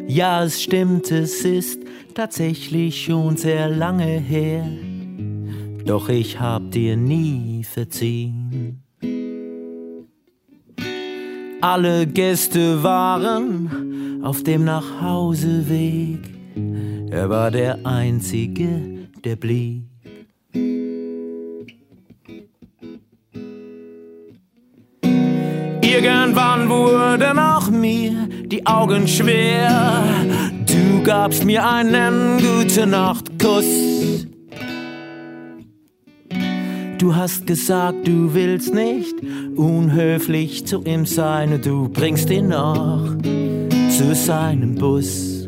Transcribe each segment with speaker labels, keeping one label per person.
Speaker 1: Ja, es stimmt, es ist tatsächlich schon sehr lange her, doch ich hab dir nie verziehen. Alle Gäste waren auf dem Nachhauseweg, er war der Einzige, der blieb. Irgendwann wurden auch mir die Augen schwer. Du gabst mir einen Gute-Nacht-Kuss. Du hast gesagt, du willst nicht unhöflich zu ihm sein und du bringst ihn noch zu seinem Bus.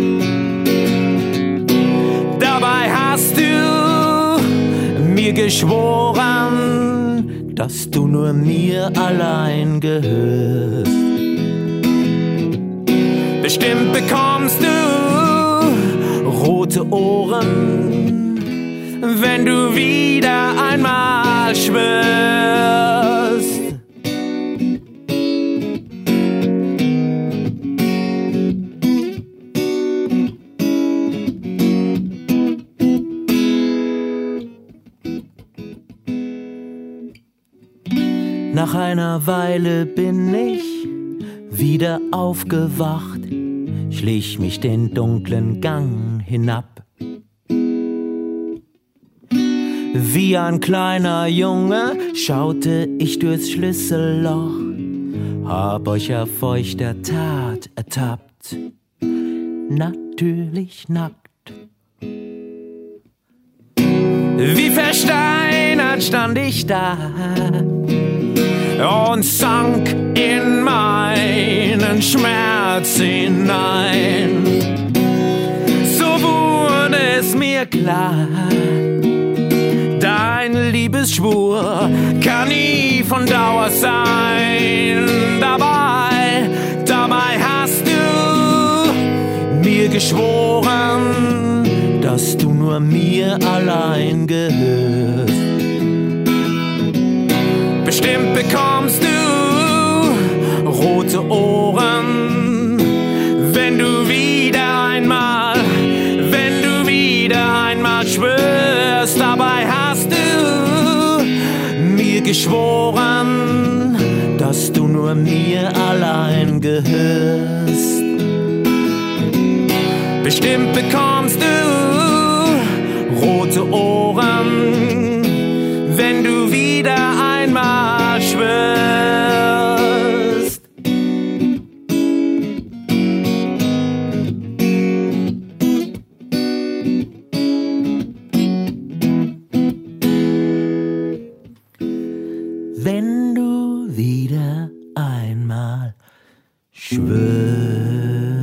Speaker 1: Dabei hast du mir geschworen, dass du nur mir allein gehörst. Bestimmt bekommst du rote Ohren, wenn du wieder einmal schwörst. Nach einer Weile bin ich wieder aufgewacht, schlich mich den dunklen Gang hinab. Wie ein kleiner Junge schaute ich durchs Schlüsselloch, hab euch auf feuchter Tat ertappt, natürlich nackt. Wie versteinert stand ich da und sank in meinen Schmerz hinein. So wurde es mir klar, dein Liebesschwur kann nie von Dauer sein. Dabei hast du mir geschworen, dass du nur mir allein gehörst. Bestimmt bekommst du rote Ohren, wenn du wieder einmal schwörst. Dabei hast du mir geschworen, dass du nur mir allein gehörst. Bestimmt bekommst du rote Ohren, wenn du wieder einmal schwörst. Wenn du wieder einmal schwörst.